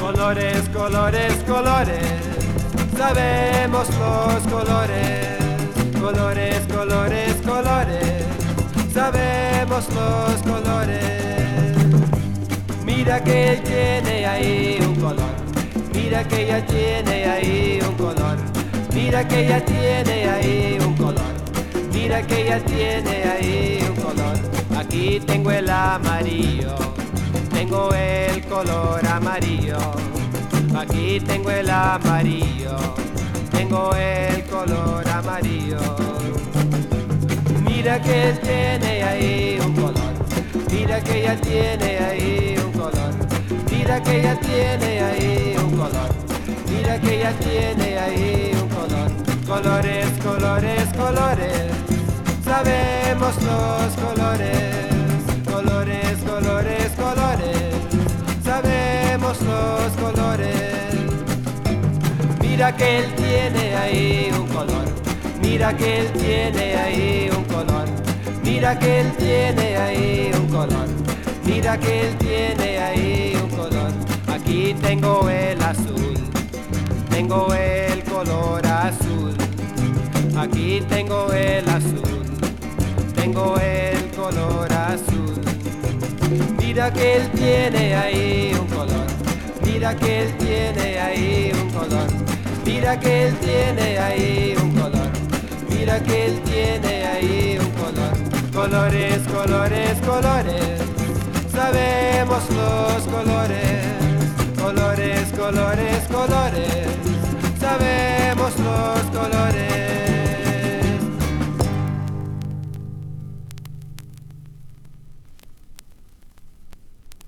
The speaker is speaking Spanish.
Colores, colores, colores, sabemos los colores. Colores, colores, colores, sabemos los colores. Mira que él tiene ahí un color, mira que ella tiene ahí un color, mira que ella tiene ahí un color, mira que ella tiene ahí un color. Aquí tengo el amarillo, tengo el color amarillo. Aquí tengo el amarillo, tengo el color amarillo. Mira que él tiene ahí un color, mira que ella tiene ahí un color, mira que ella tiene ahí un color, mira que ella tiene ahí un color. Colores, colores, colores, sabemos los colores. Colores, colores, colores, sabemos los colores. Mira que él tiene ahí un color, mira que él tiene ahí un color, mira que él tiene ahí un color, mira que él tiene ahí un color. Aquí tengo el azul, tengo el color azul. Aquí tengo el azul, tengo el color azul. Mira que él tiene ahí un color, mira que él tiene ahí un color, mira que él tiene ahí un color, mira que él tiene ahí un color. Colores, colores, colores, sabemos los colores. Colores, colores, colores, sabemos los colores.